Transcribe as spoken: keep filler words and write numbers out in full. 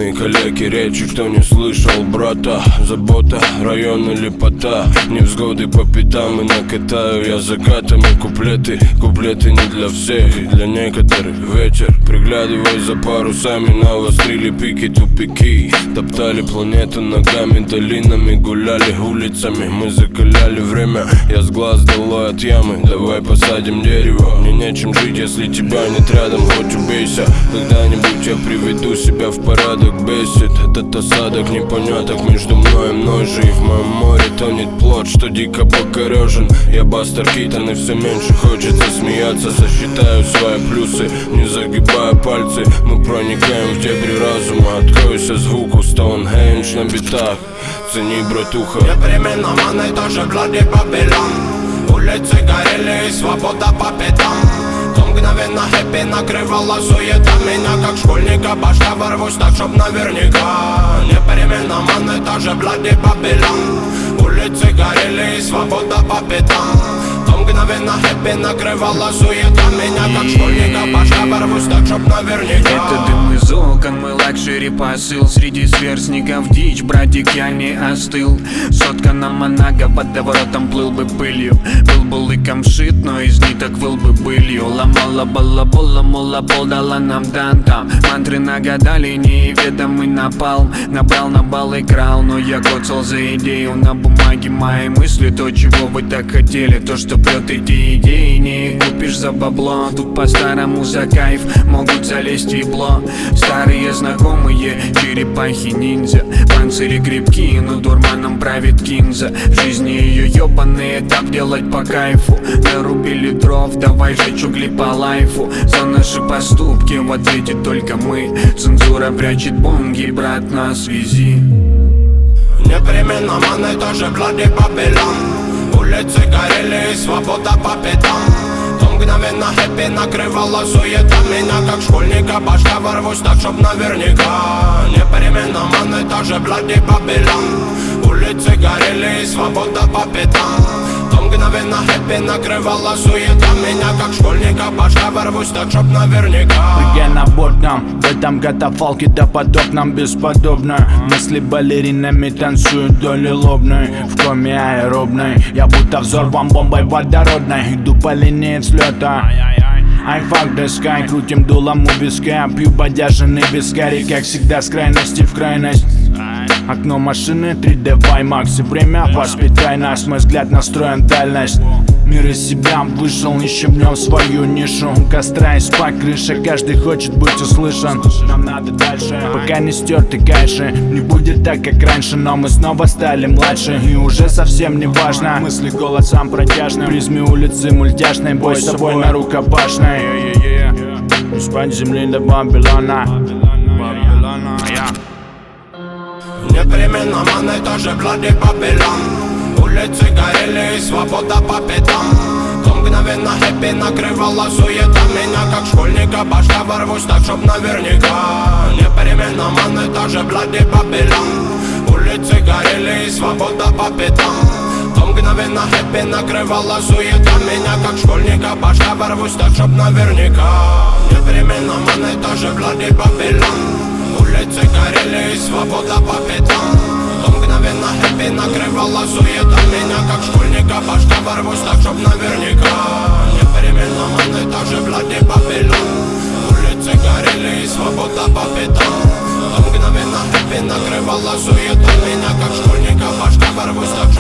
мои коллеги, речи, кто не слышал, брата. Забота, район или пота, невзгоды по пятам и накатаю я закатами куплеты. Куплеты не для всех, для некоторых вечер. Приглядываясь за парусами, навострили пики, тупики. Топтали планету ногами, долинами, гуляли улицами. Мы закаляли время, я с глаз долой от ямы. Давай посадим дерево, мне нечем жить, если тебя нет рядом. Хоть убейся, когда-нибудь я приведу себя в порядок. Бесит этот осадок непоняток между мной и мной же. И в моем море тонет плод, что дико покорежен. Я Бастер Китон, и все меньше хочется смеяться. Засчитаю свои плюсы, не загибая пальцы. Мы проникаем в дебри разума. Откройся звуку Стоунхендж на битах. Цени, братуха. Непременно маны тоже глади Бабилон. Улицы горели и свобода по пятам. То мгновенно хэппи накрывала суета меня, как школьника башка ворвусь так, чтоб наверняка. Непременно маны тоже глади Бабилон. Улицы горели и свобода по пятам. То мгновенно хэппи накрывала суета меня, как школьника башка ворвусь так, чтоб наверняка. Это дым из окон, мой лакшери посыл. Среди сверстников дичь, братик, я не остыл. Сотка на Монако, под воротом плыл бы пылью. Был бы лыком шит, но из ниток выл бы былью. Ломала балабола, мола пол дала нам тантам. Мантры нагадали, неведомый напалм. Набрал на бал и крал, но я коцал за идею. На бумаге мои мысли, то, чего вы так хотели. То, что прет эти идеи, не купишь за бабло. Тут по-старому за кайф могут залезть в ебло. Старые знакомые, черепахи-ниндзя. Панцири крепкие, но дурманом правит кинза. В жизни ее ебаные, так делать по кайфу. Нарубили дров, давай жечь угли по лайфу. За наши поступки в ответе только мы. Цензура прячет бонги, брат, на связи. Непременно маны тоже глади Бабилон. Улицы горели и свобода по пятам. То мгновенно хэппи накрывала суета меня, как школьника башка ворвусь так, чтоб наверняка. Непременно маны тоже глади Бабилон. Улицы горели и свобода по пятам. То мгновенно хэппи накрывала суета меня, как школьника башка ворвусь так, чтоб наверняка. Прыгай на борт нам, в этом катафалке допотопном бесподобно. Мысли балеринами танцуют вдоль лобной. В коме аэробной, я будто взорван бомбой водородной. Иду по линии взлета. I fuck the sky, крутим дулом у виска. Пью бодяженный вискарь, как всегда с крайности в крайность. Окно машины три дэ ваймакс. И время воспитай нас, мой взгляд настроен дальность. Мир из себя вышел, ищем в нем свою нишу. У костра и спать крыша, каждый хочет быть услышан. Нам надо дальше, пока не стерты кайши. Не будет так, как раньше, но мы снова стали младше. И уже совсем не важно, мысли голосом протяжным. Призме улицы мультяшной, бой с собой на рукопашной. Из-под земли до Бабилона. Непременно маны тоже глади Бабилон. Улицы горели и свобода по пятам. То мгновенно хэппи накрывала суета меня, как школьника башка ворвусь так, чтоб наверняка. Непременно маны тоже глади Бабилон. Улицы горели и свобода по пятам. То мгновенно хэппи накрывала суета меня, как школьника башка ворвусь так, чтоб наверняка. Непременно маны тоже глади Бабилон. Улицы горели и свобода по пятам. То мгновенно хэппи накрывала суета меня, как школьника башка ворвусь так, чтоб наверняка. Непременно маны тоже глади Бабилон. Улицы горели и свобода по пятам. То мгновенно хэппи накрывала суета меня, как школьника башка ворвусь так,